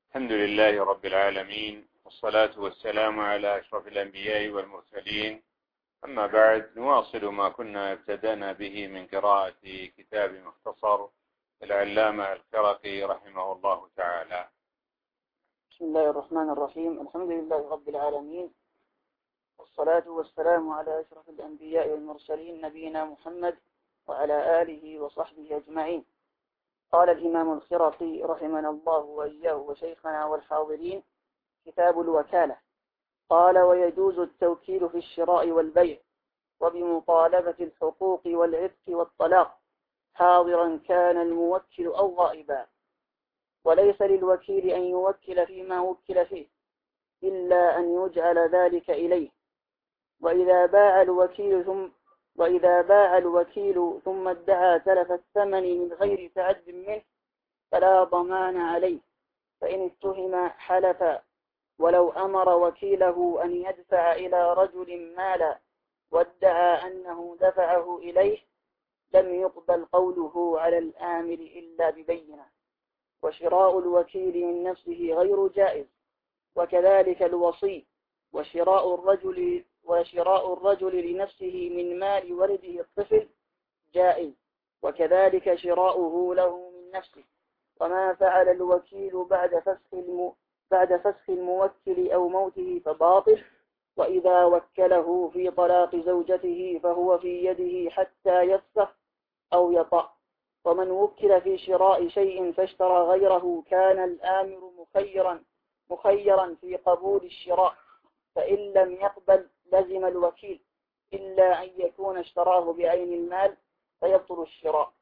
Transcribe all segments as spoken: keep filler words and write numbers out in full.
الحمد لله رب العالمين، والصلاة والسلام على أشرف الأنبياء والمرسلين. أما بعد، نواصل ما كنا ابتدأنا به من قراءة كتاب مختصر العلامة الخرقي رحمه الله تعالى. بسم الله الرحمن الرحيم. الحمد لله رب العالمين، والصلاة والسلام على أشرف الأنبياء والمرسلين نبينا محمد وعلى آله وصحبه أجمعين. قال الإمام الخرقي رحمنا الله وإياه وشيخنا والحاضرين: كتاب الوكالة. قال: ويجوز التوكيل في الشراء والبيع وبمطالبة الحقوق والعتق والطلاق، حاضرا كان الموكل أو غائبا، وليس للوكيل أن يوكل فيما وكل فيه إلا أن يجعل ذلك إليه. وإذا باع الوكيل ثم وإذا باع الوكيل ثم ادعى تلف الثمن من غير تعد منه فلا ضمان عليه، فإن اتهم حلف، ولو أمر وكيله أن يدفع إلى رجل مالا وادعى أنه دفعه إليه لم يقبل قوله على الآمر إلا ببينة. وشراء الوكيل من نفسه غير جائز، وكذلك الوصي. وشراء الرجل وشراء الرجل لنفسه من مال ولده الطفل جائز، وكذلك شراؤه له من نفسه. وما فعل الوكيل بعد فسخ الم... بعد فسخ الموكل أو موته فباطل. وإذا وكله في طلاق زوجته فهو في يده حتى يفسخ أو يطأ. ومن وكل في شراء شيء فاشترى غيره كان الآمر مخيرا مخيرا في قبول الشراء، فإن لم يقبل لزم الوكيل إلا أن يكون اشتراه بعين المال فيبطل الشراء.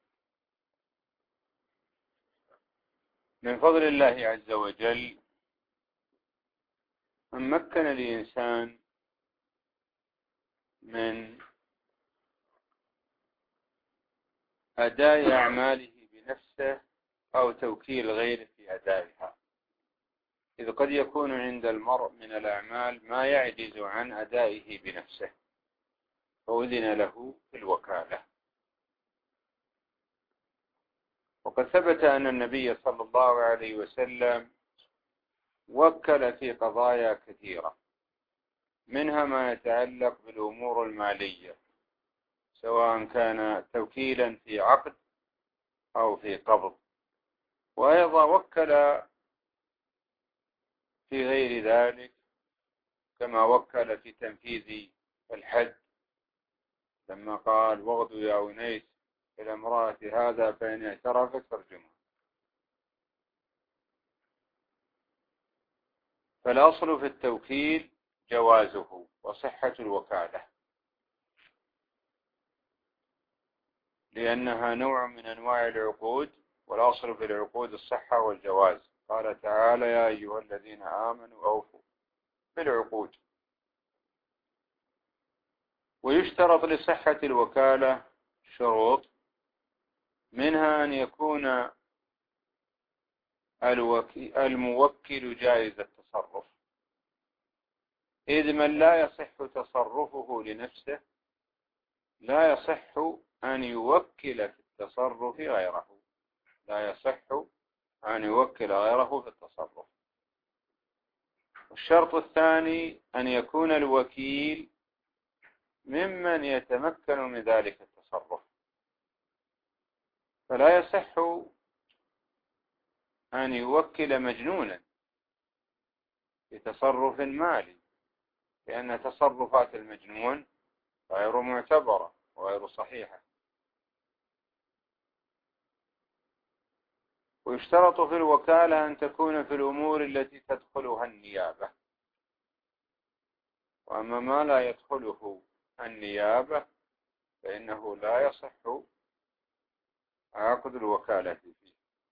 من فضل الله عز وجل أن مكن الإنسان من أداء أعماله بنفسه أو توكيل غيره في أدائها، إذ قد يكون عند المرء من الأعمال ما يعجز عن أدائه بنفسه، فأذن له في الوكالة. وقد ثبت أن النبي صلى الله عليه وسلم وكل في قضايا كثيرة، منها ما يتعلق بالأمور المالية، سواء كان توكيلا في عقد أو في قبض، وأيضا وكل في غير ذلك، كما وكل في تنفيذ الحد لما قال: واغدوا يا أنيس إلى امرأة هذا فإن اعترفت فارجمها. فالأصل في التوكيل جوازه وصحة الوكالة، لأنها نوع من أنواع العقود، والأصل في العقود الصحة والجواز. قال تعالى: يا أيها الذين آمنوا أوفوا بالعقود. ويشترط لصحة الوكالة شروط، منها أن يكون الموكل جائز التصرف، إذ من لا يصح تصرفه لنفسه لا يصح أن يوكل في التصرف غيره لا يصح أن يوكل غيره في التصرف. والشرط الثاني أن يكون الوكيل ممن يتمكن من ذلك التصرف، فلا يصح أن يوكل مجنونا في تصرف مالي، لأن تصرفات المجنون غير معتبرة وغير صحيحة. ويشترط في الوكالة أن تكون في الأمور التي تدخلها النيابة، وأما ما لا يدخله النيابة فإنه لا يصح عقد الوكالة فيه.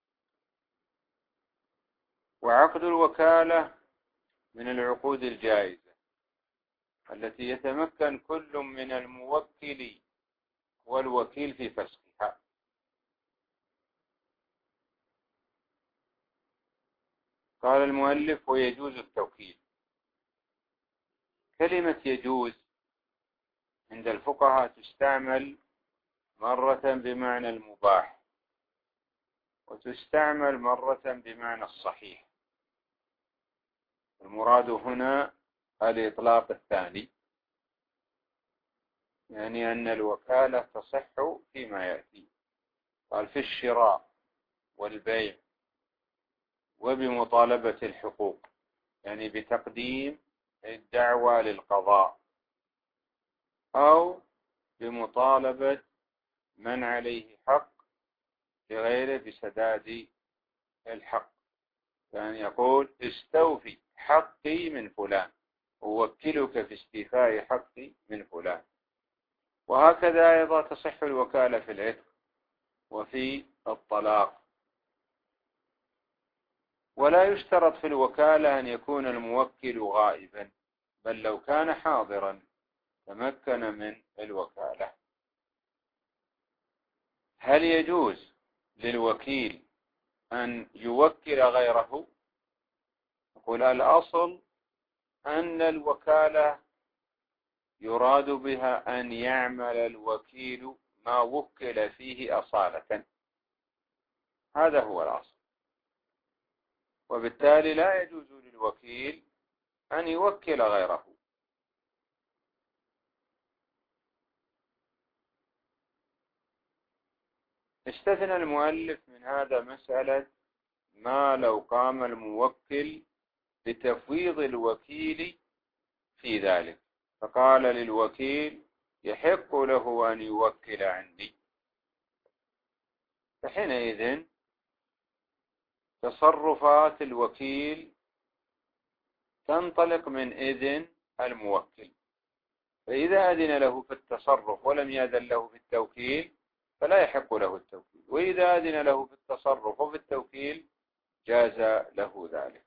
وعقد الوكالة من العقود الجائزة التي يتمكن كل من الموكل والوكيل في فسخها. قال المؤلف: ويجوز التوكيل. كلمة يجوز عند الفقهاء تستعمل مرة بمعنى المباح، وتستعمل مرة بمعنى الصحيح. المراد هنا الإطلاق الثاني، يعني أن الوكالة تصح فيما يأتي. قال في الشراء والبيع وبمطالبة الحقوق، يعني بتقديم الدعوى للقضاء أو بمطالبة من عليه حق لغيره بسداد الحق، يعني يقول استوفي حقي من فلان، أوكلك في استيفاء حقي من فلان. وهكذا أيضا تصح الوكالة في العتق وفي الطلاق. ولا يشترط في الوكالة أن يكون الموكل غائبا، بل لو كان حاضرا تمكن من الوكالة. هل يجوز للوكيل أن يوكل غيره؟ يقول الأصل أن الوكالة يراد بها أن يعمل الوكيل ما وكل فيه أصالة، هذا هو الأصل. وبالتالي لا يجوز للوكيل أن يوكل غيره. استثنى المؤلف من هذا مسألة ما لو قام الموكل بتفويض الوكيل في ذلك، فقال للوكيل يحق له أن يوكل عندي، فحينئذ تصرفات الوكيل تنطلق من إذن الموكل، فإذا أذن له في التصرف ولم يأذن له في التوكيل فلا يحق له التوكيل، وإذا أذن له في التصرف وفي التوكيل جاز له ذلك.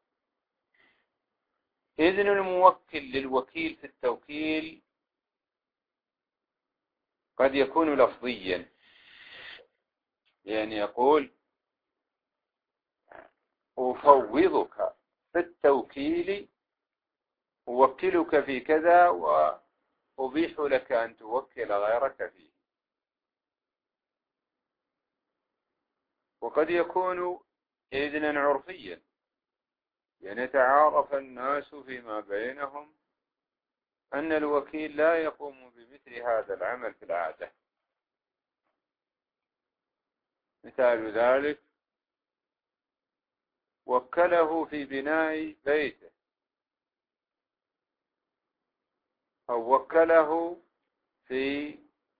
إذن الموكل للوكيل في التوكيل قد يكون لفظيا، يعني يقول أفوضك في التوكيل، أوكلك في كذا وأبيح لك أن توكل غيرك فيه. وقد يكون إذنا عرفيا، يعني يتعارف الناس فيما بينهم أن الوكيل لا يقوم بمثل هذا العمل في العادة. مثال ذلك وكله في بناء بيته، أو وكله في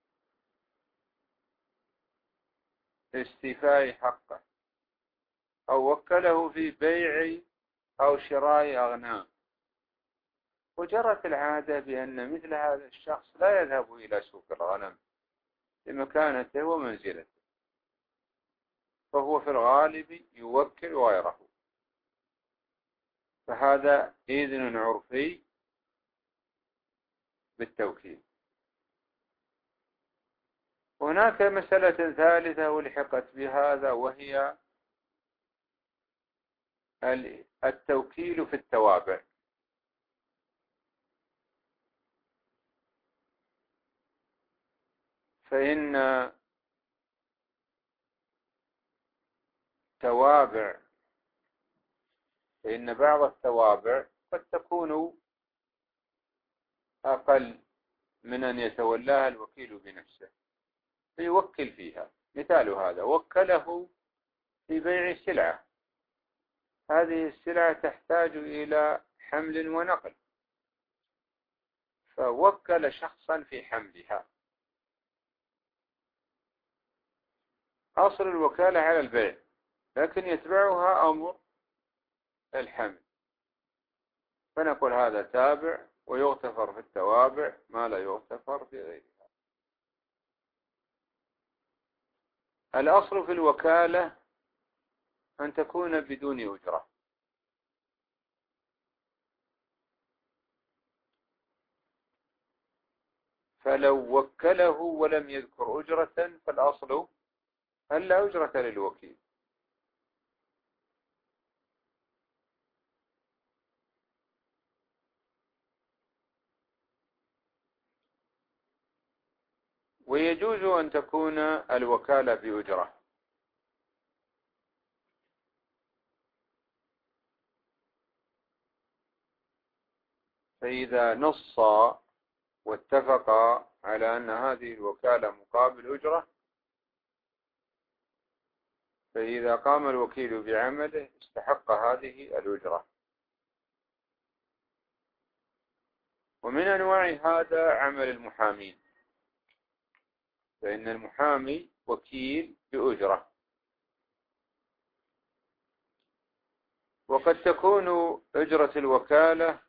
استيفاء حقه، أو وكله في بيع أو شراء أغنام، وجرت العادة بأن مثل هذا الشخص لا يذهب إلى سوق الغنم لمكانته ومنزلته، فهو في الغالب يوكل غيره، فهذا إذن عرفي بالتوكيل. هناك مسألة ثالثة ولحقت بهذا، وهي التوكيل في التوابع. فإن توابع فإن بعض التوابع قد تكون أقل من أن يتولاها الوكيل بنفسه فيوكل فيها. مثال هذا وكله في بيع سلعة، هذه السلعة تحتاج إلى حمل ونقل، فوكل شخصا في حملها. أصل الوكالة على البيع، لكن يتبعها أمر الحمل، فنقول هذا تابع ويغتفر في التوابع ما لا يغتفر في غيرها. الأصل في الوكالة أن تكون بدون أجرة، فلو وكله ولم يذكر أجرة فالأصل أن لا أجرة للوكيل. ويجوز أن تكون الوكالة بأجرة، فإذا نصا واتفقا على أن هذه الوكالة مقابل أجرة، فإذا قام الوكيل بعمله استحق هذه الأجرة. ومن أنواع هذا عمل المحامين، فإن المحامي وكيل بأجرة، وقد تكون أجرة الوكالة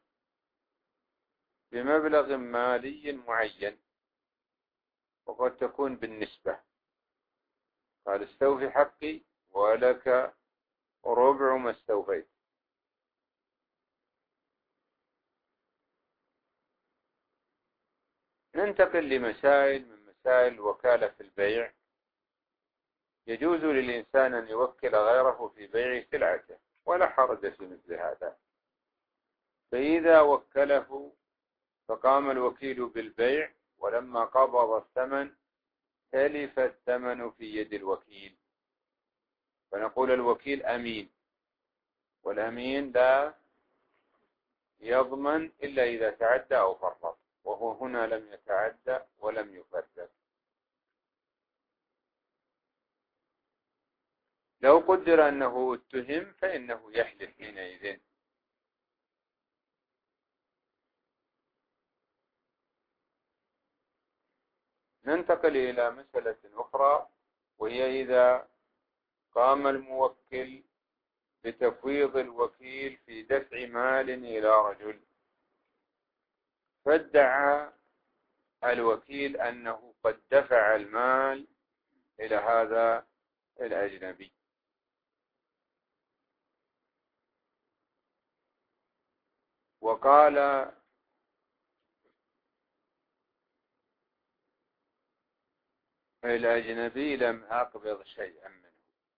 بمبلغ مالي معين، وقد تكون بالنسبة، قال استوفي حقي ولك ربع ما استوفيت. ننتقل لمسائل من مسائل الوكالة في البيع. يجوز للإنسان أن يوكل غيره في بيع سلعته ولا حرج في مثل هذا. فإذا وكله فقام الوكيل بالبيع، ولما قبض الثمن تلف الثمن في يد الوكيل، فنقول الوكيل أمين، والأمين لا يضمن إلا إذا تعدى أو فرط، وهو هنا لم يتعدى ولم يفرط. لو قدر أنه اتهم فإنه يحلف حينئذ. ننتقل إلى مسألة أخرى، وهي إذا قام الموكل بتفويض الوكيل في دفع مال إلى رجل، فادعى الوكيل أنه قد دفع المال إلى هذا الأجنبي، وقال الأجنبي لم أقبض شيئا منه،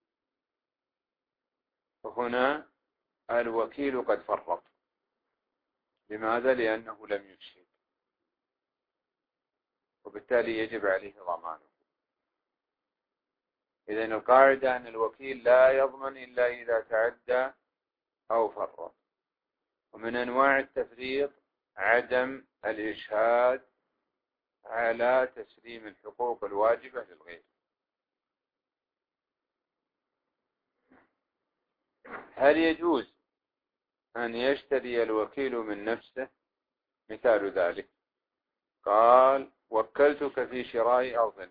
فهنا الوكيل قد فرط. لماذا؟ لأنه لم يشهد، وبالتالي يجب عليه ضمانه. إذن القاعدة أن الوكيل لا يضمن إلا إذا تعدى أو فرط. ومن أنواع التفريط عدم الإشهاد على تسليم الحقوق الواجبة للغير. هل يجوز أن يشتري الوكيل من نفسه؟ مثال ذلك قال وكلتك في شراء أرض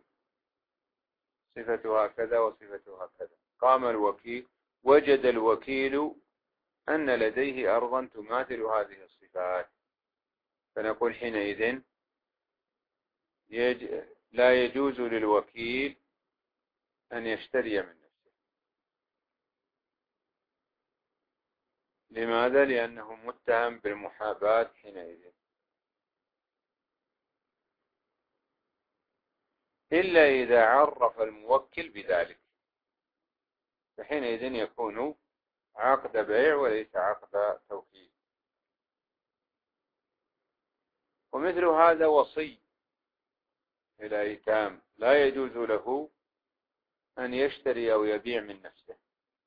صفتها كذا وصفتها كذا. قام الوكيل، وجد الوكيل أن لديه أرضا تماثل هذه الصفات، فنقول حينئذ يج... لا يجوز للوكيل أن يشتري من نفسه. لماذا؟ لأنه متهم بالمحاباة حينئذ، إلا إذا عرف الموكل بذلك، فحينئذ يكون عقد بيع وليس عقد توكيل. ومثل هذا وصي الأيتام لا يجوز له أن يشتري أو يبيع من نفسه،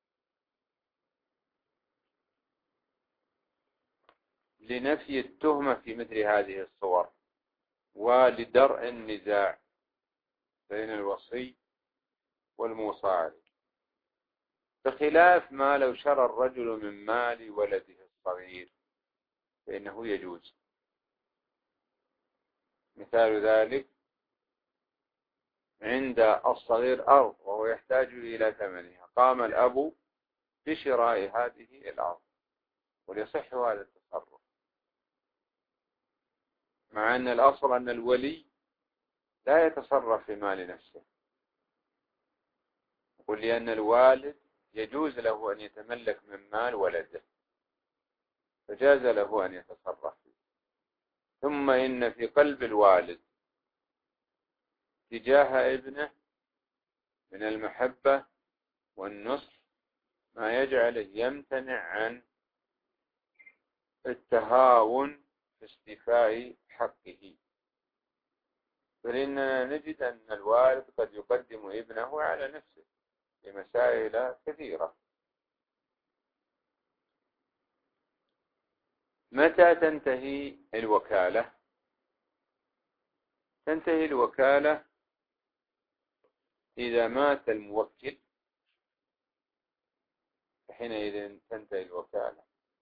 لنفي التهمة في مثل هذه الصور، ولدرء النزاع بين الوصي والموصى عليه، بخلاف ما لو شرى الرجل من مال ولده الصغير فإنه يجوز. مثال ذلك عند الصغير أرض وهو يحتاج إلى ثمنها، قام الأب بشراء هذه الأرض وليصح هذا التصرف، مع أن الأصل أن الولي لا يتصرف في مال نفسه، ولأن الوالد يجوز له أن يتملك من مال ولده، فجاز له أن يتصرف فيه. ثم إن في قلب الوالد تجاه ابنه من المحبة والنصح ما يجعله يمتنع عن التهاون في استيفاء حقه. فإننا نجد أن الوالد قد يقدم ابنه على نفسه في مسائل كثيرة. متى تنتهي الوكالة؟ تنتهي الوكالة إذا مات الموكل، حينئذ تنتهي الوكالة.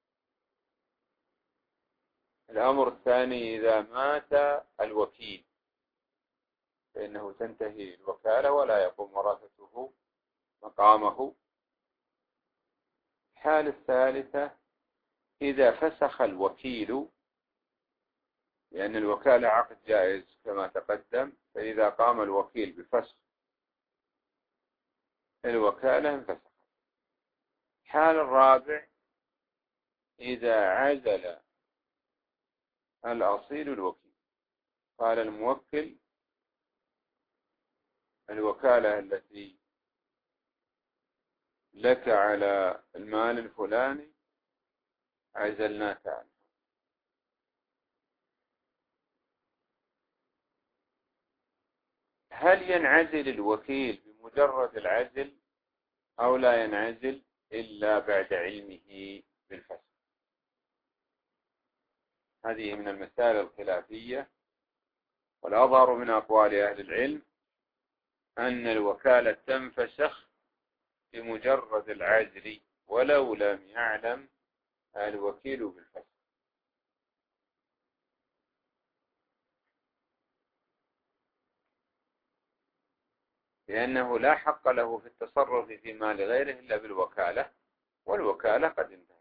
الأمر الثاني إذا مات الوكيل فإنه تنتهي الوكالة ولا يقوم ورثته مقامه. الحالة الثالثة إذا فسخ الوكيل، لأن الوكالة عقد جائز كما تقدم، فإذا قام الوكيل بفسخ الوكالة انفسخت. الحال الرابع إذا عزل الأصيل الوكيل، قال الموكل الوكالة التي لك على المال الفلاني عزلناك عنه. هل ينعزل الوكيل بمجرد العزل أو لا ينعزل إلا بعد علمه بالفسخ؟ هذه من المسائل الخلافية، والأظهر من أقوال أهل العلم أن الوكالة تنفسخ بمجرد العزل ولو لم يعلم الوكيل بالفسخ. لأنه لا حق له في التصرف في مال غيره إلا بالوكالة، والوكالة قد انتهت.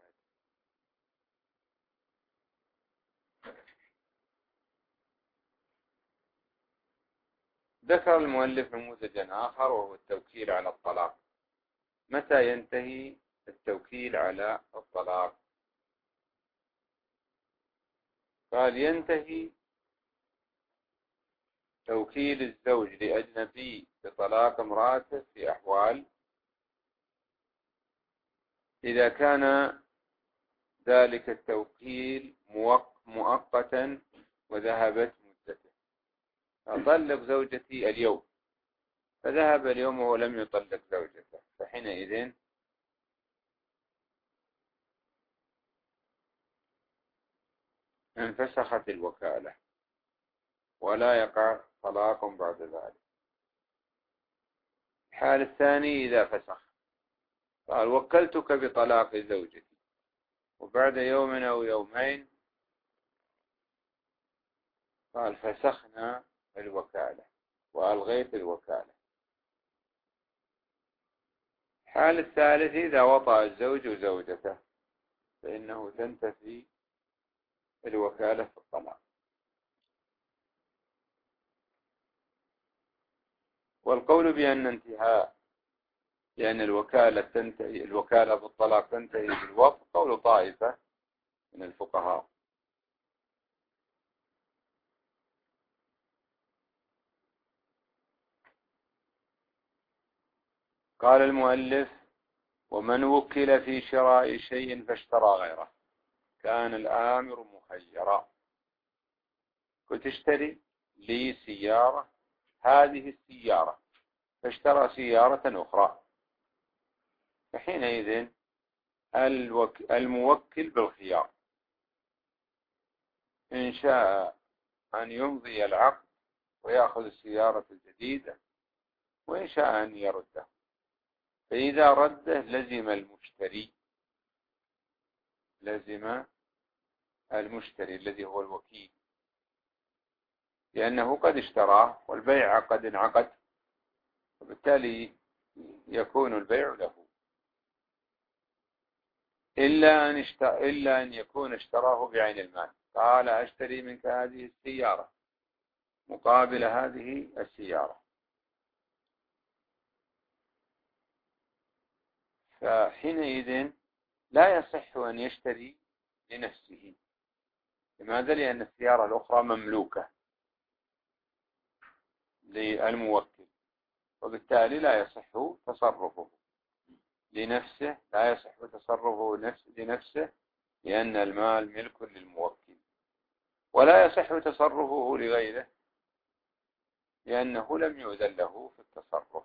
ذكر المؤلف نموذجا آخر وهو التوكيل على الطلاق. متى ينتهي التوكيل على الطلاق؟ قال ينتهي توكيل الزوج لأجنبي بطلاق امرأته في أحوال: إذا كان ذلك التوكيل مؤقتا وذهبت مدته. أطلق زوجتي اليوم، فذهب اليوم ولم يطلق زوجته، فحينئذ انفسخت الوكالة ولا يقع طلاق بعد ذلك. الحال الثاني إذا فسخ، قال وكلتك بطلاق زوجتي، وبعد يوم أو يومين قال فسخنا الوكالة وألغيت الوكالة. الحال الثالث إذا وطأ الزوج زوجته فإنه تنتفي الوكالة في الطلاق. والقول بأن انتهاء لأن الوكالة تنتهي الوكالة بالطلاق تنتهي بالوقت قول طائفة من الفقهاء. قال المؤلف: ومن وكل في شراء شيء فاشترى غيره كان الآمر مخيرا. كنت اشتري لي سيارة، هذه السيارة، فاشترى سيارة أخرى، فحينئذ الموكل بالخيار، إن شاء أن يمضي العقد ويأخذ السيارة الجديدة، وإن شاء أن يرده. فإذا رده لزم المشتري لزم المشتري الذي هو الوكيل، لأنه قد اشتراه والبيع قد انعقد، وبالتالي يكون البيع له، إلا أن, اشت... إلا أن يكون اشتراه بعين المال. قال أشتري منك هذه السيارة مقابل هذه السيارة، فحينئذ لا يصح أن يشتري لنفسه. لماذا؟ لأن السيارة الأخرى مملوكة للموكل، وبالتالي لا يصح تصرفه لنفسه لا يصح تصرفه لنفسه لأن المال ملك للموكل، ولا يصح تصرفه لغيره لأنه لم يؤذن له في التصرف.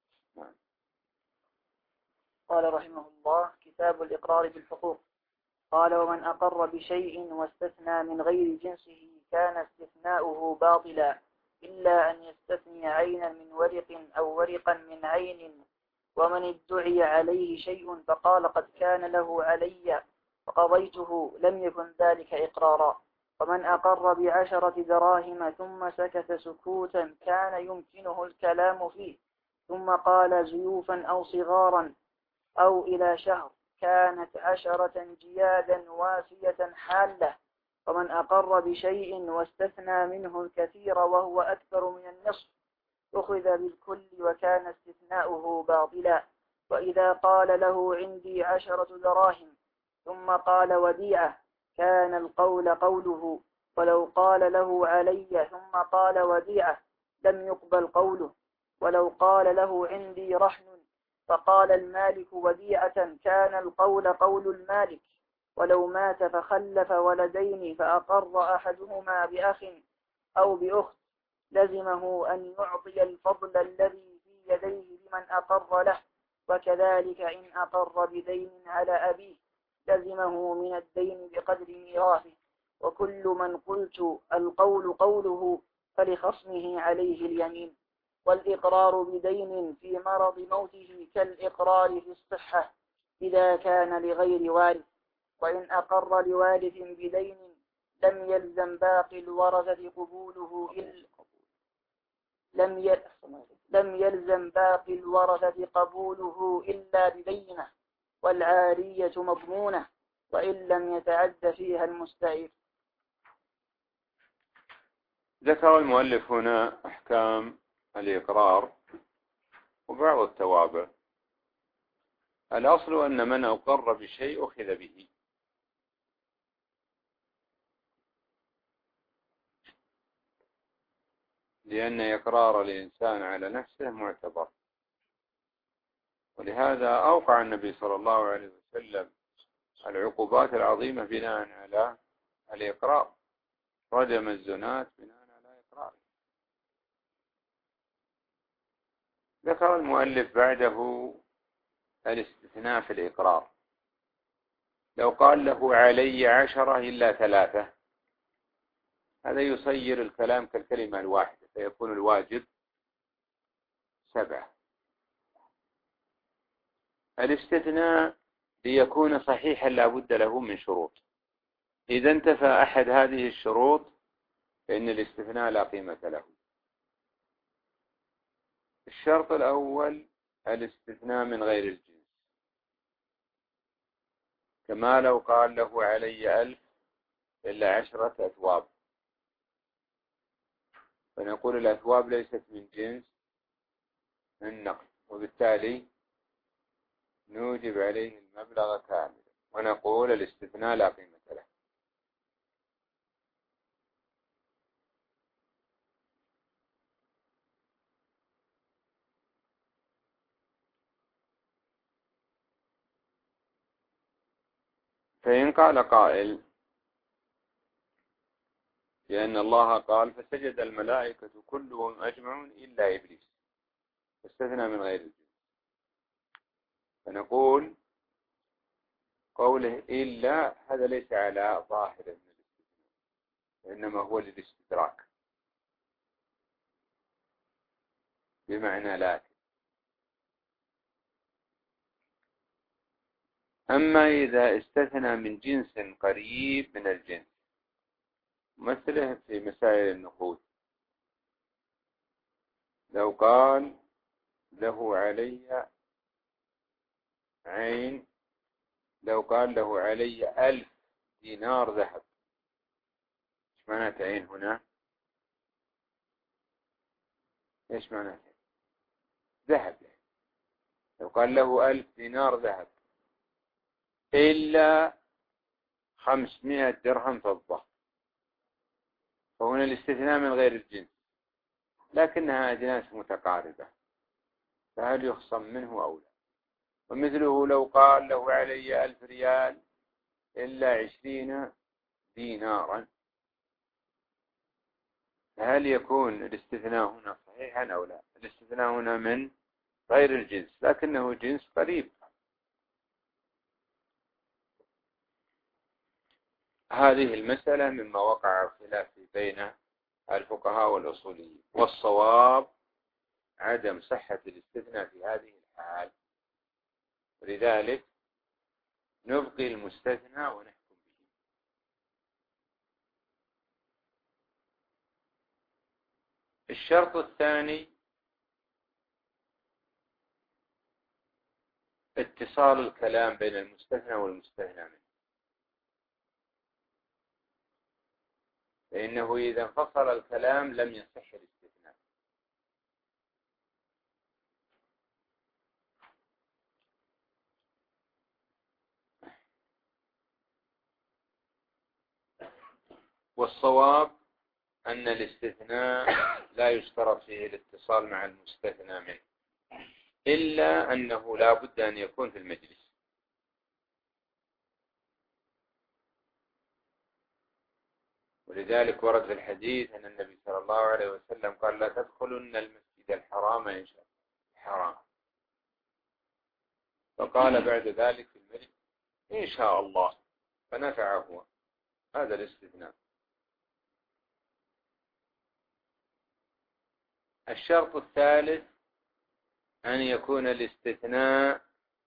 قال رحمه الله: كتاب الإقرار بالحقوق. قال ومن أقر بشيء واستثنى من غير جنسه كان استثناؤه باطلا إلا أن يستثني عينا من ورق أو ورقا من عين. ومن ادعي عليه شيء فقال قد كان له علي فقضيته لم يكن ذلك إقرارا. ومن أقر بعشرة دراهم ثم سكت سكوتا كان يمكنه الكلام فيه ثم قال زيوفا أو صغارا أو إلى شهر كانت عشرة جيادا وافية حالة. ومن أقر بشيء واستثنى منه الكثير وهو أكثر من النصف أخذ بالكل وكان استثناؤه باطلا. وإذا قال له عندي عشرة دراهم ثم قال وديعة كان القول قوله، ولو قال له علي ثم قال وديعة لم يقبل قوله. ولو قال له عندي رهن فقال المالك وديعة كان القول قول المالك. ولو مات فخلف ولدين فأقر أحدهما بأخ أو بأخت لزمه أن يعطي الفضل الذي في يديه لمن أقر له. وكذلك إن أقر بدين على أبيه لزمه من الدين بقدر ميراثه. وكل من قلت القول قوله فلخصمه عليه اليمين. والإقرار بدين في مرض موته كالإقرار في الصحة إذا كان لغير وارث. وإن أقر لوارث بدين لم يلزم باقي الورثة قبوله إلا لم لم يلزم باقي الورثة قبوله إلا ببينة والعارية مضمونة وإن لم يتعد فيها المستعير. ذكر المؤلف هنا أحكام الإقرار وبعض التوابع. الأصل أن من أقر بشيء أخذ به، لأن إقرار الإنسان على نفسه معتبر. ولهذا أوقع النبي صلى الله عليه وسلم العقوبات العظيمة بناء على الإقرار، رجم الزنات بناء على إقراره. ذكر المؤلف بعده الاستثناء في الإقرار. لو قال له علي عشرة إلا ثلاثة، هذا يصير الكلام كالكلمة الواحدة فيكون الواجب سبعة. الاستثناء ليكون صحيحا لا بد له من شروط. إذا انتفى أحد هذه الشروط فإن الاستثناء لا قيمة له. الشرط الأول الاستثناء من غير الجنس، كما لو قال له علي ألف إلا عشرة أثواب، فنقول الأثواب ليست من جنس النقد، وبالتالي نوجب عليه المبلغ كاملا ونقول الاستثناء لا قيمة له. فإن قال قائل لأن الله قال فسجد الملائكة كلهم أجمعون إلا إبليس، فاستثنى من غير الجنس، فنقول قوله إلا هذا ليس على ظاهر من الاستثناء، وإنما هو للاستدراك بمعنى لكن. أما إذا استثنى من جنس قريب من الجنس، مثله في مسائل النقود، لو قال له علي عين، لو قال له علي ألف دينار ذهب، إيش معناته عين هنا؟ إيش معناته؟ ذهب. لو قال له ألف دينار ذهب إلا خمسمائة درهم فضة، فهنا الاستثناء من غير الجنس، لكنها أجناس متقاربة، فهل يخصم منه أو لا؟ ومثله لو قال له علي ألف ريال إلا عشرين دينارا، فهل يكون الاستثناء هنا صحيحا أو لا؟ الاستثناء هنا من غير الجنس، لكنه جنس قريب. هذه المسألة مما وقع خلاف بين الفقهاء والأصوليين، والصواب عدم صحة الاستثناء في هذه الحال، ولذلك نبقي المستثنى ونحكم به. الشرط الثاني اتصال الكلام بين المستثنى والمستثنى منه، فإنه إذا انفصل الكلام لم يصح الاستثناء. والصواب أن الاستثناء لا يشترط فيه الاتصال مع المستثنى منه، إلا أنه لا بد أن يكون في المجلس. ولذلك ورد في الحديث أن النبي صلى الله عليه وسلم قال: لا تدخلن المسجد الحرام إن شاء الله حرام. فقال بعد ذلك في المجلس: إن شاء الله، فنفعه هذا الاستثناء. الشرط الثالث أن يكون الاستثناء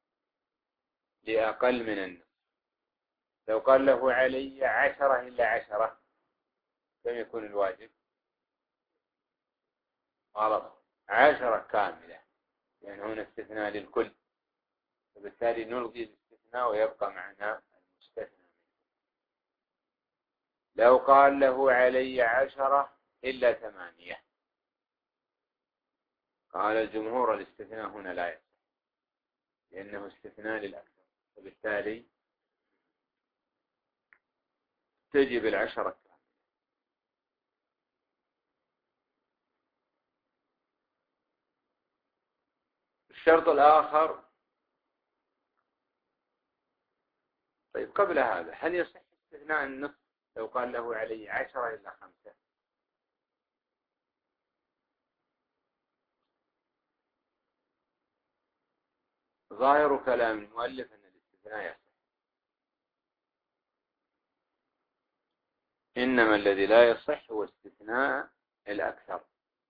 لأقل من النصف. لو قال له علي عشرة إلا عشرة كم يكون الواجب؟ غلط، عشرة كاملة، لأن هنا استثناء للكل، فبالتالي نلغي الاستثناء ويبقى معنا المستثنى. لو قال له علي عشرة إلا ثمانية، قال الجمهور الاستثناء هنا لا يصح، لأنه استثناء للأكثر، فبالتالي تجب العشرة كاملة. الشرط الآخر، طيب قبل هذا، هل يصح استثناء النصف لو قال له علي عشرة إلا خمسة؟ ظاهر كلام المؤلف أن الاستثناء يصح، إنما الذي لا يصح هو استثناء الأكثر.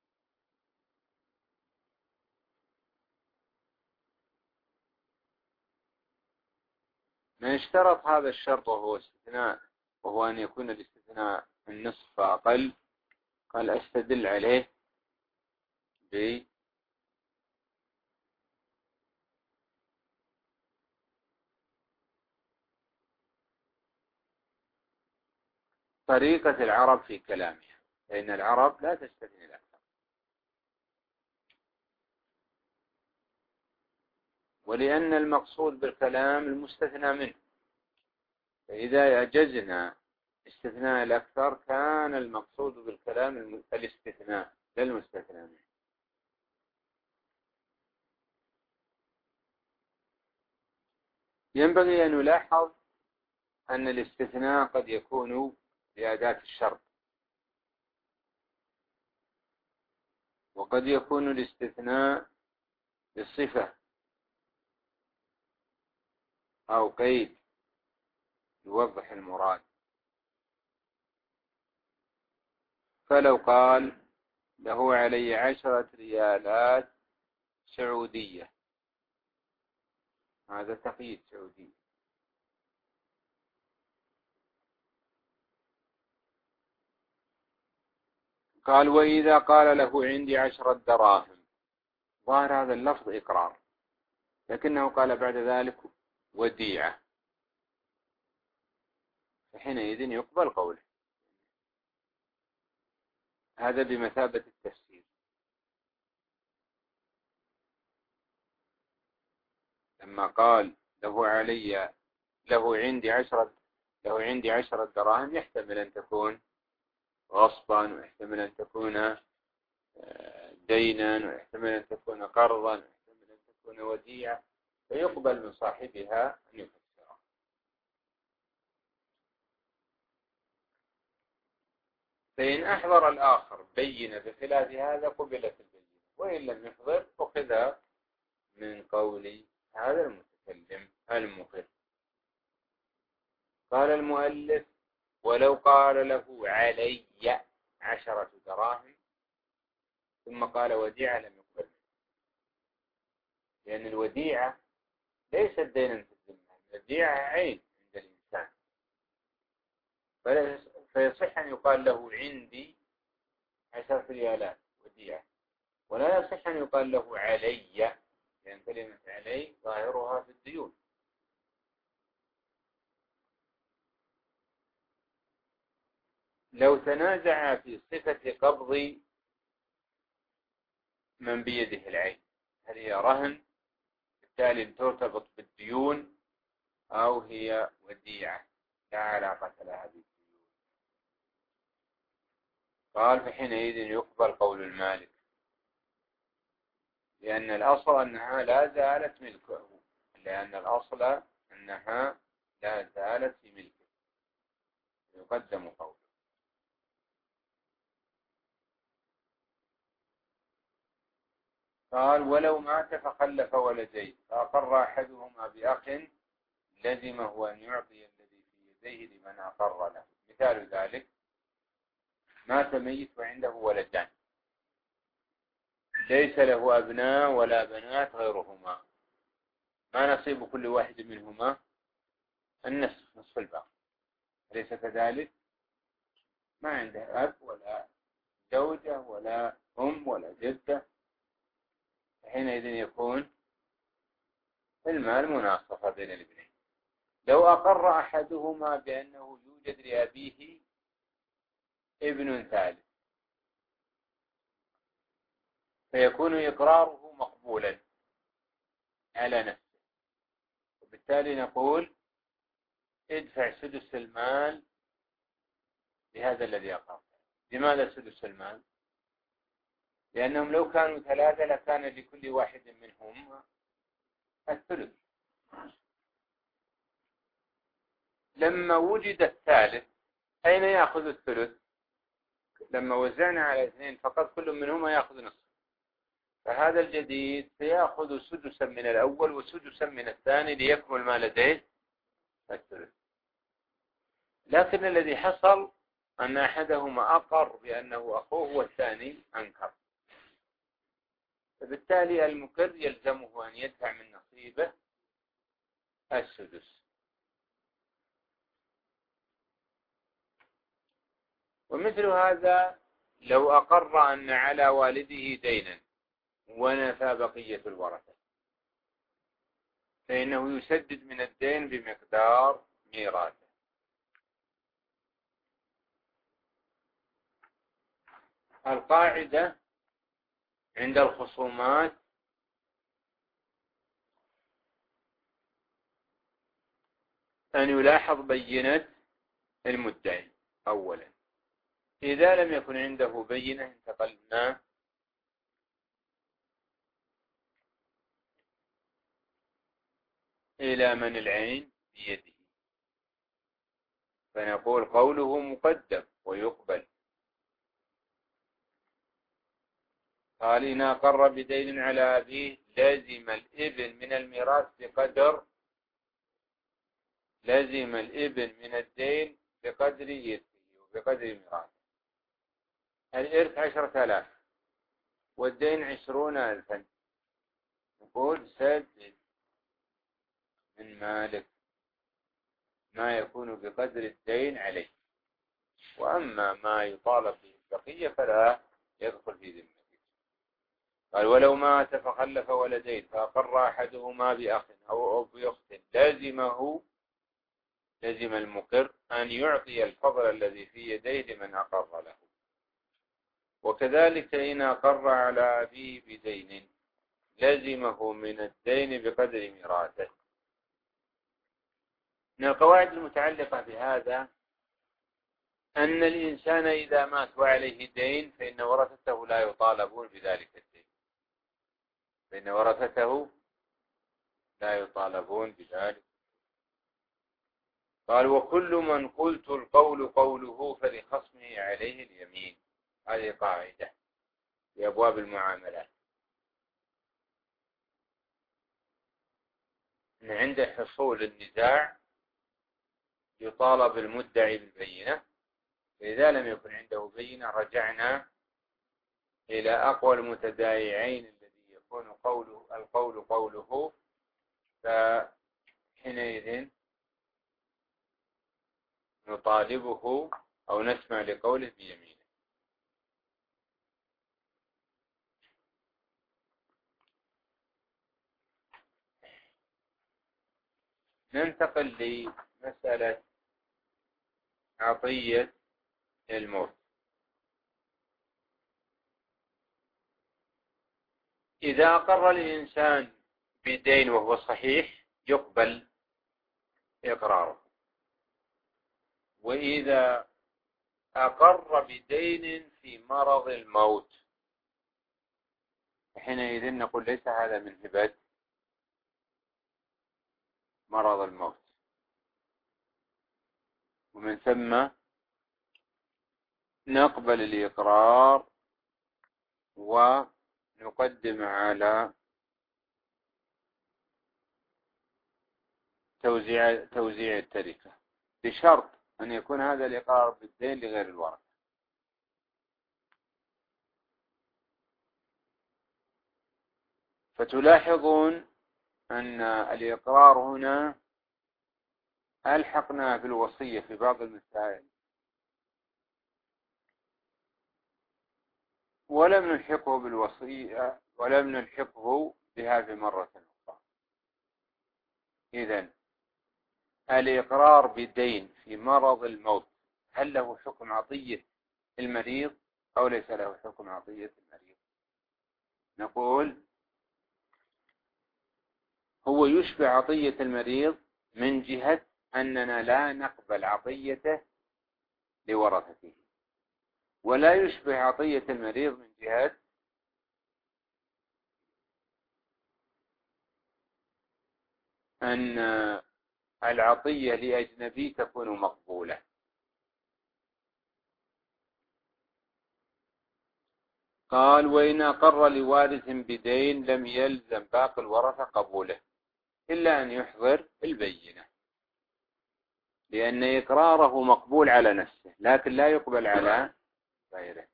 من اشترط هذا الشرط وهو استثناء، وهو أن يكون الاستثناء النصف فأقل، قال: أستدل عليه بطريقة العرب في كلامها، فإن العرب لا تستثني الأكثر، ولأن المقصود بالكلام المستثنى منه، فإذا أجزنا استثناء الأكثر كان المقصود بالكلام الاستثناء لا المستثنى منه. ينبغي أن نلاحظ أن الاستثناء قد يكون لأداة الشرط، وقد يكون الاستثناء للصفة أو قيد يوضح المراد. فلو قال له علي عشرة ريالات سعودية، هذا تقييد سعودي. قال: وإذا قال له عندي عشرة دراهم، ظاهر هذا اللفظ إقرار، لكنه قال بعد ذلك وديعة، فحينئذ يقبل قوله. هذا بمثابة التفسير. لما قال له علي له عندي عشرة له عندي عشرة دراهم، يحتمل أن تكون غصبا، ويحتمل أن تكون دينا، ويحتمل أن تكون قرضا، ويحتمل أن تكون وديعة، فيقبل من صاحبها أن يفسرها. فإن أحضر الآخر بين بخلاف هذا قبلت البينة، وإن لم يحضر أخذ من قول هذا المتكلم المقر. قال المؤلف: ولو قال له علي عشرة دراهم ثم قال وديعة لم يقبل، لأن الوديعة ليست دينا في الذمة، الوديعة عين عند الإنسان، فيصح أن يقال له عندي عشرة ريالات وديعة، ولا يصح أن يقال له علي، لأن كلمة علي ظاهرها في الديون. لو تنازع في صفة قبض من بيده العين، هل هي رهن بالتالي ترتبط بالديون أو هي وديعة لا علاقة لها بالديون؟ قال فحينئذ يقبل قول المالك، لأن الأصل أنها لا زالت ملكه، لأن الأصل أنها لا زالت في ملكه، يقدم قوله. قال ولو مات فخلف ولدين فأقر أحدهما بأخ لزمه أن يعطي الذي في يديه لمن أقر له. مثال ذلك مات ميت وعنده ولدان ليس له أبناء ولا بنات غيرهما، ما نصيب كل واحد منهما؟ النصف، نصف الباقي، أليس كذلك؟ ما عنده أب ولا زوجة ولا أم ولا جدة، حينئذ يكون المال مناصفة بين الابنين. لو أقر أحدهما بأنه يوجد لأبيه ابن ثالث فيكون إقراره مقبولا على نفسه، وبالتالي نقول ادفع سدس المال لهذا الذي أقر. لماذا سدس المال؟ لأنهم لو كانوا ثلاثة لكان لكل واحد منهم الثلث. لما وجد الثالث أين يأخذ الثلث؟ لما وزعنا على اثنين فقط كل منهما يأخذ نصف، فهذا الجديد سيأخذ سدسا من الأول وسدسا من الثاني ليكمل ما لديه الثلث. لكن الذي حصل أن أحدهما أقر بأنه أخوه والثاني أنكر، فبالتالي المقر يلزمه أن يدفع من نصيبه السدس. ومثل هذا لو أقر أن على والده دينا ونفى بقية الورثة فإنه يسدد من الدين بمقدار ميراثه. القاعدة عند الخصومات أن يلاحظ بينة المدعي أولا، إذا لم يكن عنده بينة انتقلنا إلى من العين بيده، فنقول قوله مقدم ويقبل. قال إن أقر بدين على أبيه لازم الابن من الميراث بقدر لازم الابن من الدين بقدر يرثه وبقدر ميراثه. الإرث عشرة آلاف والدين عشرون ألفا، نقول سدد من مالك ما يكون بقدر الدين عليه، وأما ما يطالب به البقية فلا يدخل في ذمته. قال ولو مات فخلف ولدين فأقر أحدهما بأخ أو بأخت لازمه لازم المقر أن يعطي الفضل الذي في يديه لمن أقر له. وكذلك إن أقر على أبيه بدين لازمه من الدين بقدر ميراثه. من القواعد المتعلقة بهذا أن الإنسان إذا مات وعليه دين فإن ورثته لا يطالبون بذلك الدين، فإن ورثته لا يطالبون بذلك. قال وكل من قلت القول قوله فلخصمه عليه اليمين. هذه قاعدة في أبواب المعاملات، أن عند حصول النزاع يطالب المدعي بالبينة. فإذا لم يكن عنده بينة رجعنا إلى أقوى المتداعيين الذي يكون قوله القول قوله، فحينئذ نطالبه أو نسمع لقوله بيمينه. ننتقل لمسألة عطية الموت. إذا أقر الإنسان بدين وهو صحيح يقبل إقراره، وإذا أقر بدين في مرض الموت حينئذ نقول ليس هذا من هبات مرض الموت، ومن ثم نقبل الإقرار ونقدم على توزيع توزيع التركة، بشرط أن يكون هذا الإقرار بالدين لغير الورثة. فتلاحظون أن الإقرار هنا ألحقنا في الوصية في بعض المسائل، ولم نلحقه بالوصية ولم نلحقه بها في مرة أخرى. إذن الإقرار بالدين في مرض الموت هل له حكم عطية المريض أو ليس له حكم عطية المريض؟ نقول هو يشبه عطية المريض من جهة أننا لا نقبل عطيته لورثته، ولا يشبه عطية المريض من جهة أن العطية لأجنبي تكون مقبولة. قال وإن أقر لوارث بدين لم يلزم باقي الورثة قبوله إلا أن يحضر البينة، لأن إقراره مقبول على نفسه لكن لا يقبل على غيره.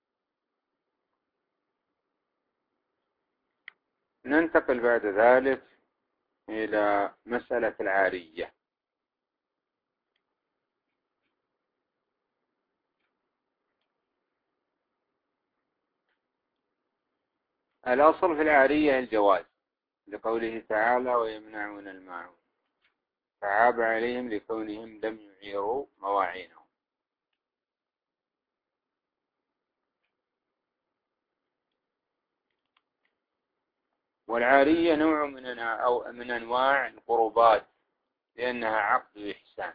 ننتقل بعد ذلك إلى مسألة العارية. الأصل في العارية الجواز لقوله تعالى ويمنعون الماعون، فعاب عليهم لكونهم لم يعيروا مواعينهم. والعارية نوع من أو من أنواع القربات لأنها عقد إحسان.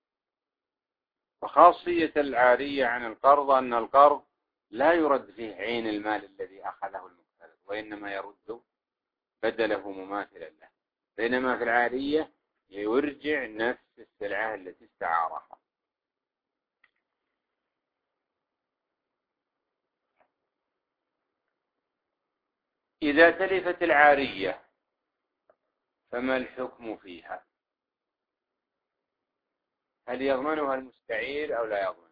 فخاصية العارية عن القرض أن القرض لا يرد فيه عين المال الذي أخذه المقترض، وإنما يرد بدله مماثلا له، بينما في العارية يرجع نفس السلعة التي استعارها. إذا تلفت العارية فما الحكم فيها؟ هل يضمنها المستعير أو لا يضمنها؟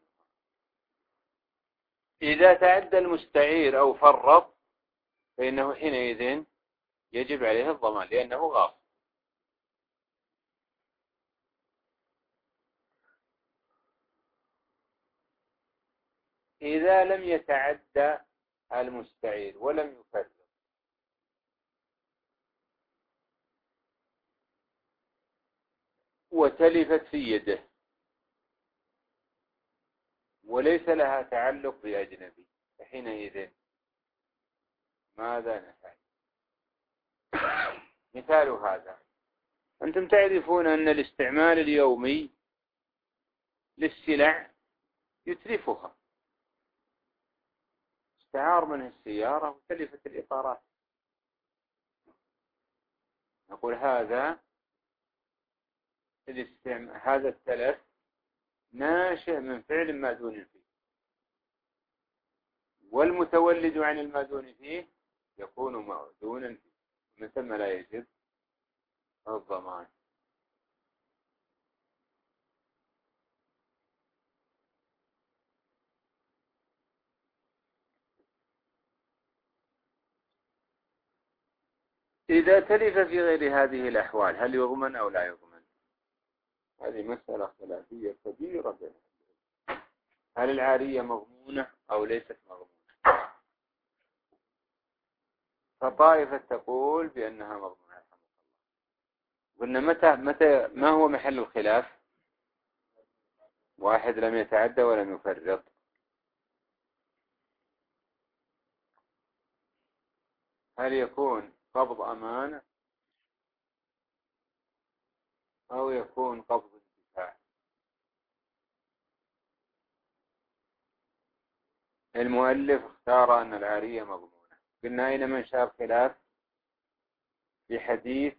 إذا تعدى المستعير أو فرط فإنه حينئذ يجب عليه الضمان لأنه غاصب. إذا لم يتعدى المستعير ولم يفرط وتلفت في يده وليس لها تعلق بأجنبي، فحينئذ ماذا نفعل؟ مثال هذا، أنتم تعرفون أن الاستعمال اليومي للسلع يتلفها. استعار منه السيارة وتلفت الإطارات، نقول هذا الاستعمال هذا التلف ناشئ من فعل مأذون فيه، والمتولد عن المأذون فيه يكون مأذونا فيه، من ثم لا يجب الضمان. إذا تلف في غير هذه الأحوال هل يضمن أو لا يضمن؟ هذه مسألة خلافية كبيرة بين هل العارية مضمونة أو ليست مضمونة؟ فطائفة تقول بأنها مضمونة. قلنا متى متى ما هو محل الخلاف؟ واحد لم يتعدى ولم يفرط. هل يكون قبض أمانة أو يكون قبض انتفاع؟ المؤلف اختار أن العارية مضمونة. قلنا أين منشأ الخلاف؟ في حديث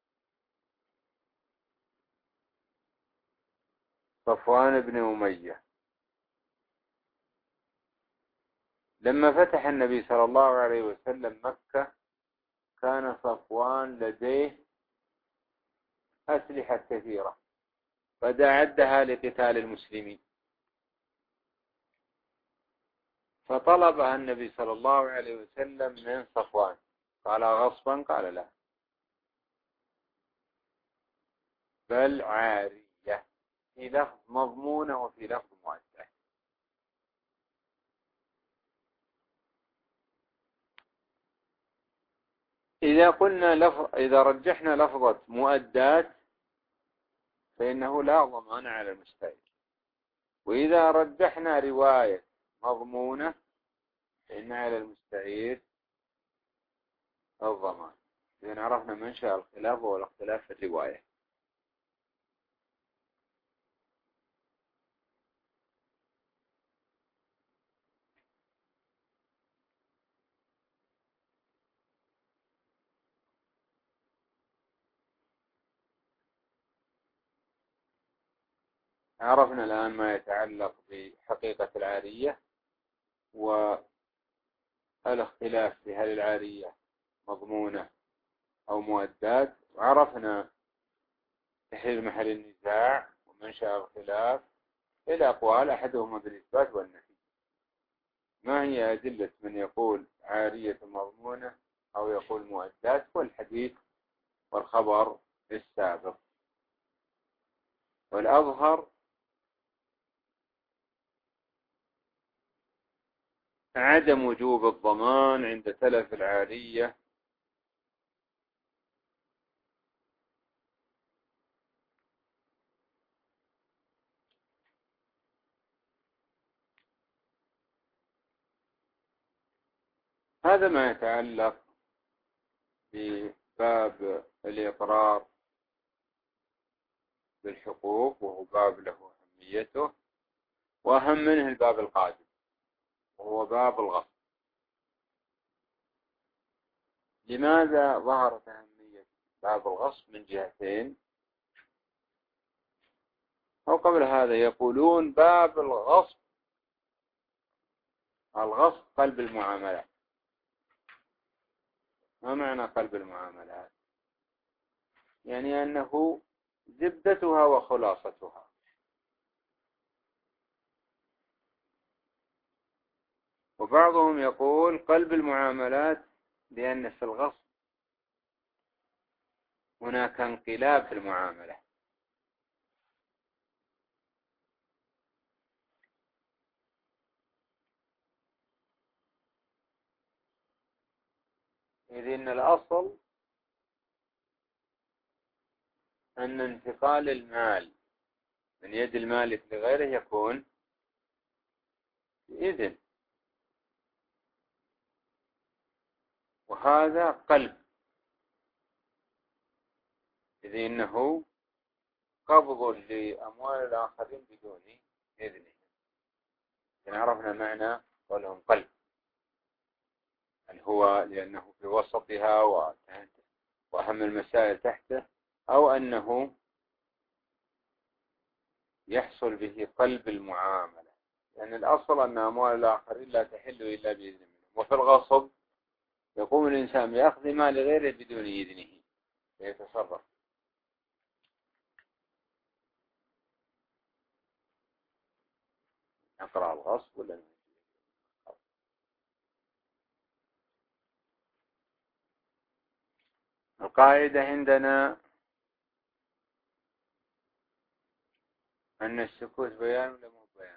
صفوان بن أمية لما فتح النبي صلى الله عليه وسلم مكة، كان صفوان لديه أسلحة كثيرة قد أعدها لقتال المسلمين، فطلبها النبي صلى الله عليه وسلم من صفوان. قال غصبا؟ قال لا، بل عارية، في لفظ مضمونة وفي لفظ مؤدة. إذا قلنا لفظ إذا رجحنا لفظة مؤدات فإنه لا ضمان على المستعير، وإذا رجحنا رواية مضمونة فإن على المستعير الضمان. إذن عرفنا منشأ الخلاف هو الاختلاف في الرواية. عرفنا الآن ما يتعلق بحقيقة العارية والاختلاف في هل العارية مضمونة أو مؤدات، وعرفنا تحليل محل النزاع ومنشأ الخلاف إلى أقوال أحدهما بالإثبات والنفي. ما هي أدلة من يقول عارية مضمونة أو يقول مؤدات؟ والحديث والخبر السابق. والأظهر عدم وجوب الضمان عند تلف العارية هذا ما يتعلق بباب الإقرار بالحقوق، وهو باب له أهميته، وأهم منه الباب القادم وهو باب الغصب. لماذا ظهرت أهمية باب الغصب؟ من جهتين. أو قبل هذا يقولون باب الغصب، الغصب قلب المعاملات. ما معنى قلب المعاملات؟ يعني أنه زبدتها وخلاصتها. وبعضهم يقول قلب المعاملات لأن في الغصب هناك انقلاب في المعاملة. إذ إن الأصل أن انتقال المال من يد المالك لغيره يكون بإذن، وهذا قلب، إذ إنه قبض لأموال الآخرين بدون إذنه. إن عرفنا معنى قولهم قلب، هل هو لأنه في وسطها وأهم المسائل تحته، أو أنه يحصل به قلب المعاملة، لأن يعني الأصل أن أموال الآخرين لا تحل إلا بإذن منهم. وفي الغصب يقوم الإنسان بأخذ مال غيره بدون إذنه فيتصرف. نقرأ الغصب ولا القاعدة عندنا أن السكوت بيان ولا مو بيان؟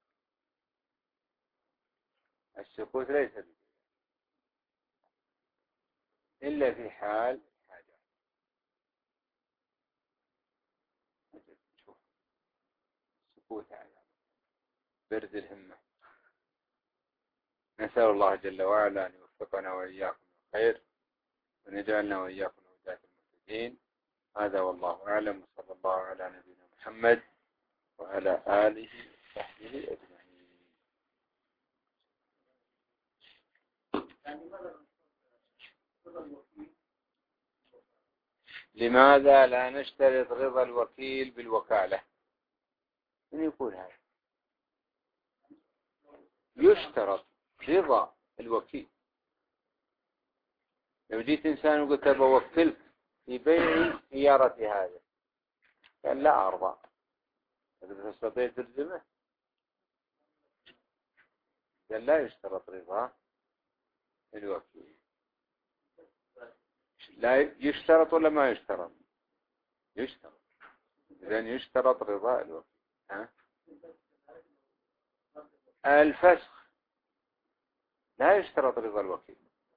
السكوت ليس بيان إلا في حال الحاجة. شوف سكوت على برد الهمة. نسأل الله جل وعلا أن يوفقنا وإياكم الخير ونجعلنا وإياكم هداة المهتدين. هذا والله أعلم، وصلى الله على نبينا محمد وعلى آله وصحبه أجمعين. لماذا لا نشترط رضا الوكيل بالوكالة؟ من يقول هذا؟ يشترط رضا الوكيل. لو جيت إنسان وقلت بوكلك في بيع سيارة هذا، قال لا أرضى، تستطيع تلزمه؟ قال لا يشترط رضا الوكيل. لا يشترط ولا ما يشترط؟ يشترط. إذن يشترط رضا الوكيل. ها؟ الفسخ لا يشترط رضا الوكيل.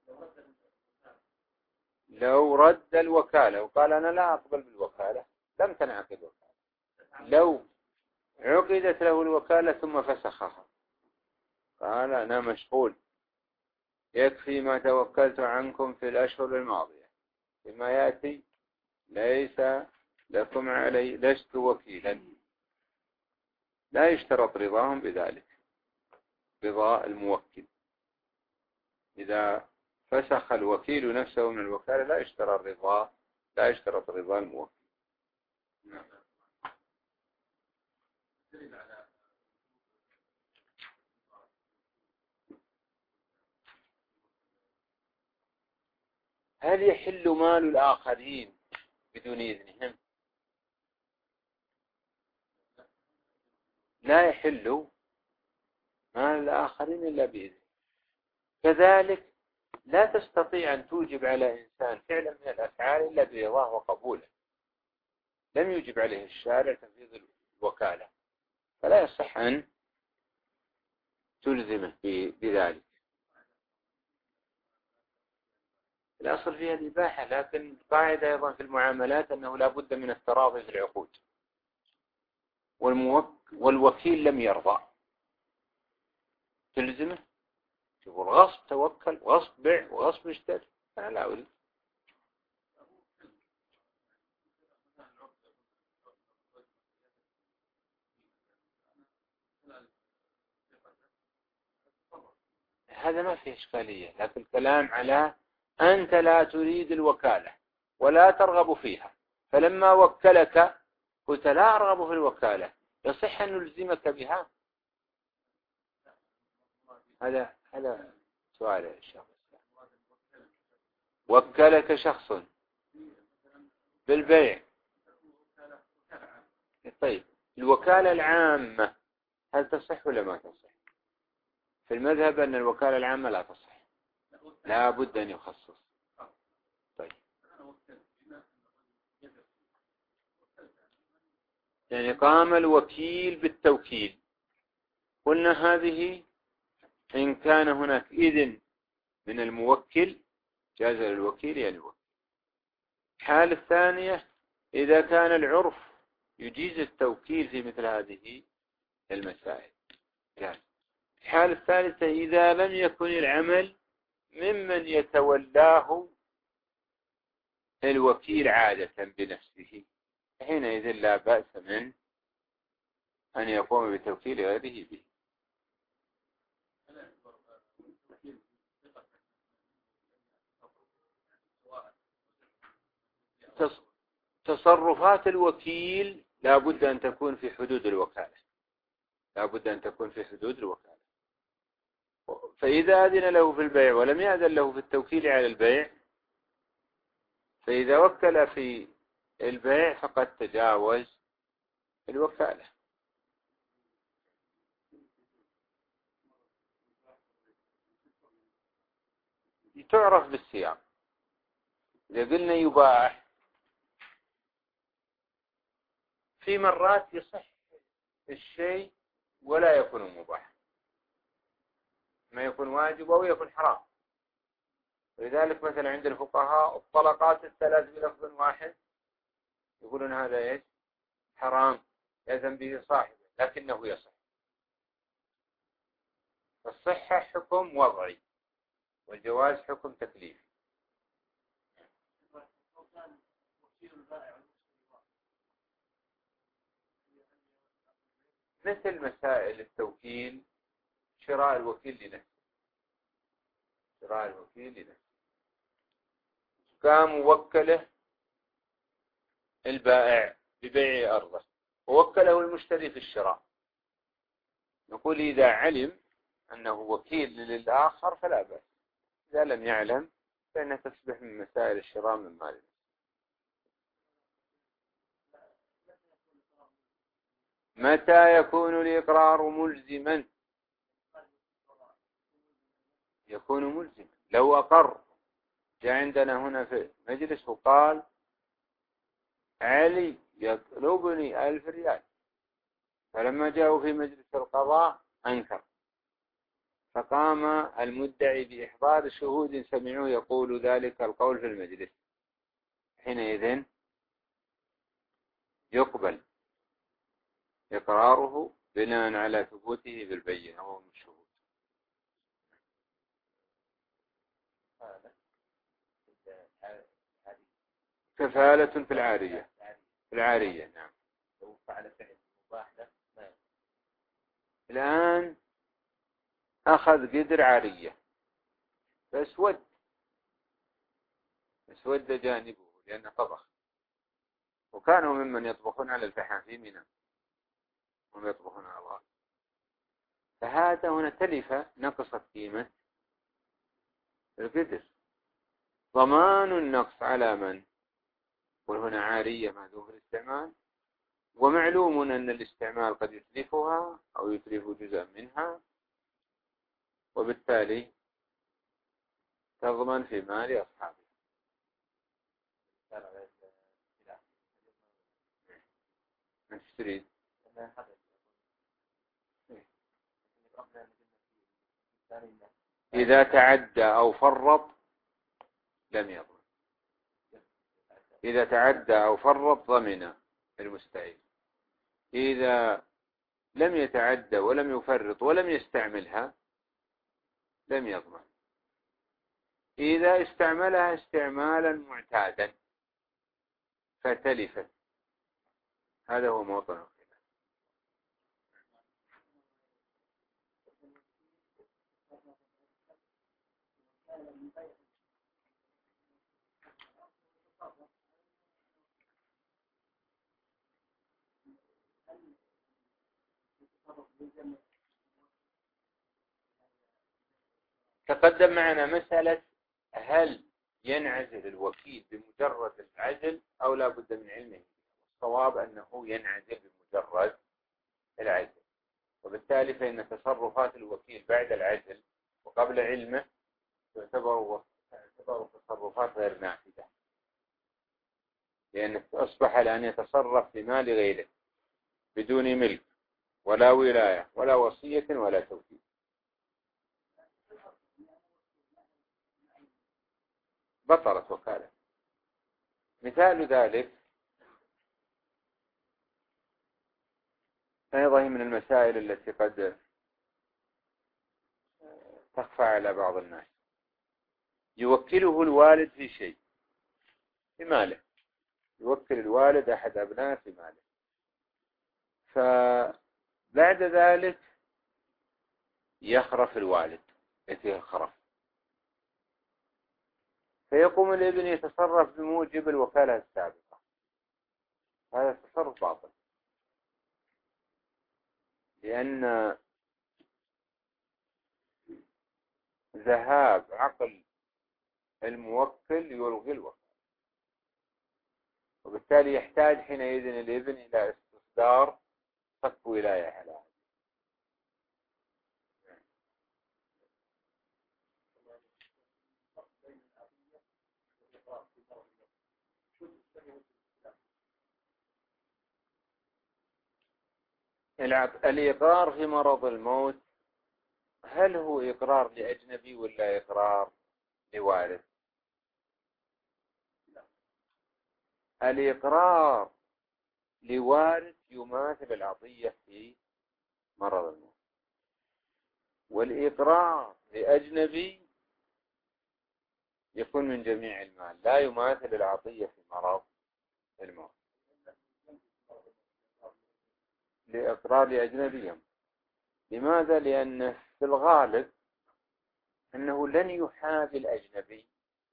لو رد الوكالة وقال أنا لا أقبل بالوكالة لم تنعقد وكالة. لو عقدت له الوكالة ثم فسخها قال أنا مشغول، يكفي ما توكلت عنكم في الأشهر الماضية، فيما يأتي ليس لكم علي، لست وكيلا. لا يشترط رضاهم بذلك، رضا الموكل. إذا فسخ الوكيل نفسه من الوكالة لا يشترط رضا لا يشترط رضا الموكل. هل يحل مال الآخرين بدون إذنهم؟ لا يحل مال الآخرين إلا بإذن. كذلك لا تستطيع أن توجب على إنسان فعلا من الأفعال إلا برضاه وقبوله. لم يجب عليه الشارع تنفيذ الوكالة، فلا يصح أن تلزمه بذلك. الأصل فيها الإباحة، لكن القاعدة أيضا في المعاملات أنه لا بد من التراضي في العقود. والوكيل لم يرضى تلزمه. شوفوا الغصب توكل، وغصب بيع، وغصب اشتري. أنا لا أريد. هذا ما فيه إشكالية، لكن الكلام على أنت لا تريد الوكالة ولا ترغب فيها، فلما وكلك قلت لا أرغب في الوكالة، يصح أن نلزمك بها؟ هذا هذا سؤال الشخص. وكلك شخص بالبيع، طيب الوكالة العامة هل تصح ولا ما تصح؟ في المذهب أن الوكالة العامة لا تصح، لا بد أن يخصص. طيب يعني قام الوكيل بالتوكيل، قلنا هذه إن كان هناك إذن من الموكل جاز للوكيل يعني الوكيل. الحالة الثانية إذا كان العرف يجيز التوكيل في مثل هذه المسائل جاز. الحالة الثالثة إذا لم يكن العمل ممن يتولاه الوكيل عادة بنفسه، حينئذ لا بأس من أن يقوم بتوكيل غيره به. تصرفات الوكيل لا بد أن تكون في حدود الوكالة، لا بد أن تكون في حدود الوكالة. فإذا أذن له في البيع ولم يأذن له في التوكيل على البيع، فإذا وكل في البيع فقد تجاوز الوكالة. تعرف بالسياق، إذا قلنا يباح، في مرات يصح الشيء ولا يكون مباح، ما يكون واجب أو يكون حرام. ولذلك مثلا عند الفقهاء الطلقات الثلاث بلفظ واحد يقولون هذا ايش؟ حرام، يأذن به صاحبه، لكنه يصح. الصحة حكم وضعي والجواز حكم تكليفي. مثل مسائل التوكيل، شراء الوكيل لنفسه، شراء الوكيل لنفسه قام وكله البائع ببيع أرضه ووكله المشتري في الشراء، نقول إذا علم أنه وكيل للآخر فلا بأس، إذا لم يعلم فإنها تصبح من مسائل الشراء من مال. متى يكون الإقرار ملزما؟ يكون ملزما لو أقر. جاء عندنا هنا في مجلس وقال علي يطلبني ألف ريال، فلما جاءوا في مجلس القضاء أنكر، فقام المدعي بإحضار شهود سمعوا يقول ذلك القول في المجلس، حينئذ يقبل إقراره بناء على ثبوته بالبينة أو الشهود. كفالة في العارية، في العارية نعم. لو فعل فعل مباح له الآن أخذ قدر عارية فاسود، اسود جانبه لأنه طبخ، وكانوا ممن يطبخون على الفحم في منى هم يطبخون على الله، فهذا هنا تلف نقصت قيمة القدر. ضمان النقص على من؟ وهنا عارية معذوف الاستعمال، ومعلوم أن الاستعمال قد يتلفها أو يتلف جزءا منها، وبالتالي تضمن في مال أصحابه. من تشتري إذا تعدى أو فرط لم يضمن، إذا تعدى أو فرط ضمن المستعيد، إذا لم يتعدى ولم يفرط ولم يستعملها لم يضمن. إذا استعملها استعمالا معتادا فتلفت، هذا هو موطن الخلاف. تقدم معنا مسألة هل ينعزل الوكيل بمجرد العزل أو لا بد من علمه. الصواب أنه ينعزل بمجرد العزل، وبالتالي فإن تصرفات الوكيل بعد العزل وقبل علمه تعتبر تعتبر تصرفات غير نافذة، لأنه أصبح الآن يتصرف في مال غيره بدون ملك ولا ولاية ولا وصية ولا توكيل. بطلت وكالة. مثال ذلك أيضا من المسائل التي قد تخفى على بعض الناس. يوكله الوالد في شيء في ماله، يوكل الوالد أحد أبنائه في ماله، فبعد ذلك يخرف الوالد يأتيه الخرف، فيقوم الابن يتصرف بموجب الوكالة السابقة، هذا تصرف باطل، لأن ذهاب عقل الموكل يلغي الوكالة، وبالتالي يحتاج حينئذ الابن إلى استصدار صك ولاية على هذا. الإقرار في مرض الموت هل هو إقرار لأجنبي ولا إقرار لوارث؟ الإقرار لوارث يماثل العطية في مرض الموت، والإقرار لأجنبي يكون من جميع المال، لا يماثل العطية في مرض الموت. لإقرار لأجنبي. لماذا؟ لأن في الغالب أنه لن يحابي الأجنبي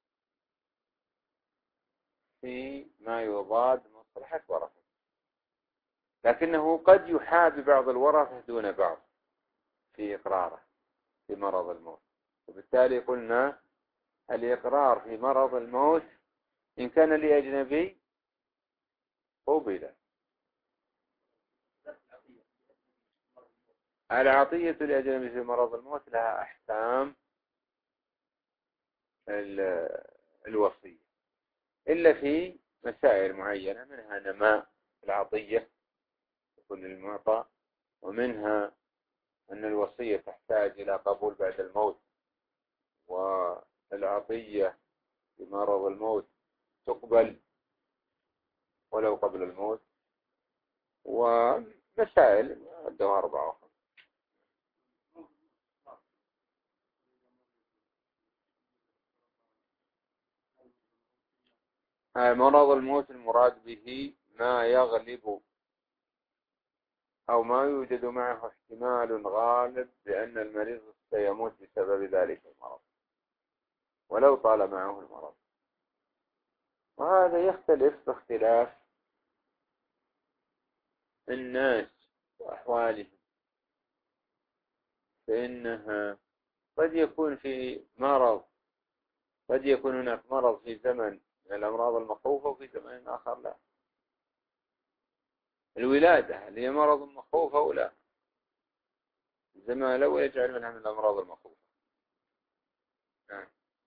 في ما يضاد مصلحة ورثة، لكنه قد يحابي بعض الورثة دون بعض في إقراره في مرض الموت. وبالتالي قلنا الإقرار في مرض الموت إن كان لأجنبي قبل. العطية لأجنبي في مرض الموت لها أحكام الوصية إلا في مسائل معينة، منها نماء العطية تكون للمعطى، ومنها أن الوصية تحتاج إلى قبول بعد الموت، والعطية في مرض الموت تقبل ولو قبل الموت، ومسائل عندها أربعة أخرى. مرض الموت المراد به ما يغلب أو ما يوجد معه احتمال غالب بأن المريض سيموت بسبب ذلك المرض ولو طال معه المرض، وهذا يختلف باختلاف الناس وأحوالهم. فإنها قد يكون في مرض قد يكون هناك مرض في زمن من الأمراض المخوفة وفي زمن آخر لا. الولادة هل هي مرض مخوف أو لا؟ زمان لو يجعل منها من الأمراض المخوفة. نعم.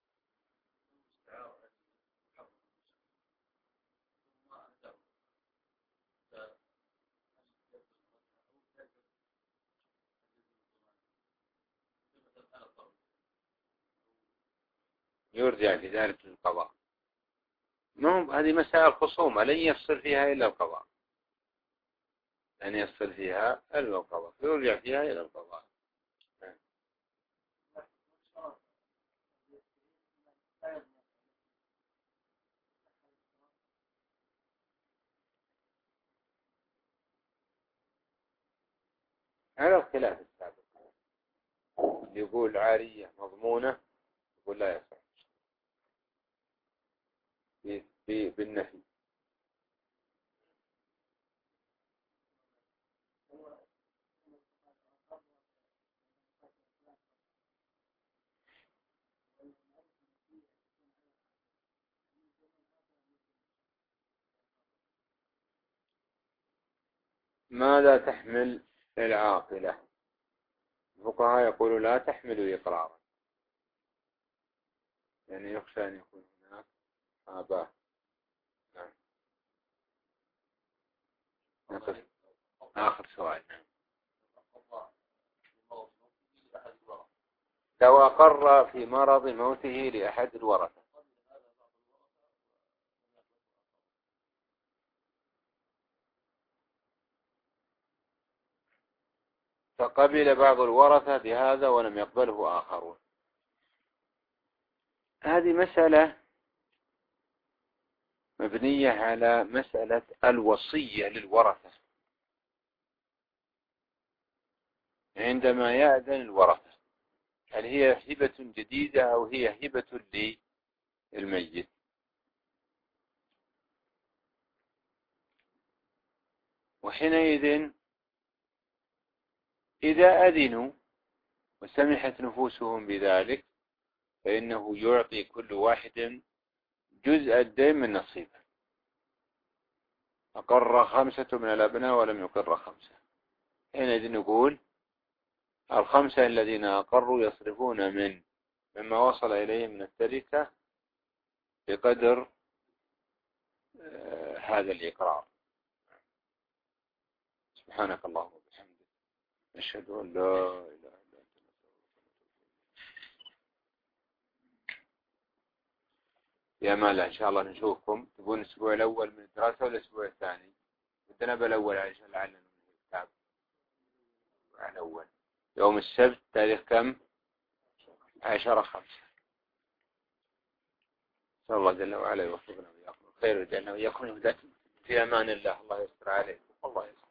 يرجع في ذلك للقضاء. ما هذه مسائل خصومة لن يفصل فيها إلا القضاء، لن يفصل فيها إلا القضاء، يرجع فيها إلى القضاء. على الخلاف السابق، يقول عارية مضمونة، يقول لا يصح بالنفي. ماذا تحمل العاقلة؟ الفقهاء يقولوا لا تحمل إقرارا، يعني يخشى أن يكون هناك آباء. نعم. نقف آخر سؤال. لو أقر في مرض موته لأحد الورثة فقبل بعض الورثة بهذا ولم يقبله آخرون، هذه مسألة مبنية على مسألة الوصية للورثة عندما يأذن الورثة، هل هي هبة جديدة أو هي هبة للميت؟ وحينئذ إذا أذنوا وسمحت نفوسهم بذلك فإنه يعطي كل واحد جزء الدين من نصيبه. أقر خمسة من الأبناء ولم يقر خمسة، حينئذ نقول الخمسة الذين أقروا يصرفون من مما وصل إليه من التركة بقدر آه هذا الإقرار. سبحانك اللهم وبحمدك نشهد أن لا إله إلا أنت. يا مالا إن شاء الله نشوفكم. تبون الأسبوع الأول من الدراسة ولا الأسبوع الثاني؟ بدنا بالأول عشان لعلنا من الكتاب الأول. يوم السبت تاريخ كم؟ عشرة خمسة. نسأل الله جل وعلا يوفقنا وإياكم الخير ويجعلنا وإياكم الهداة. في أمان الله. الله يستر عليكم. الله يستر.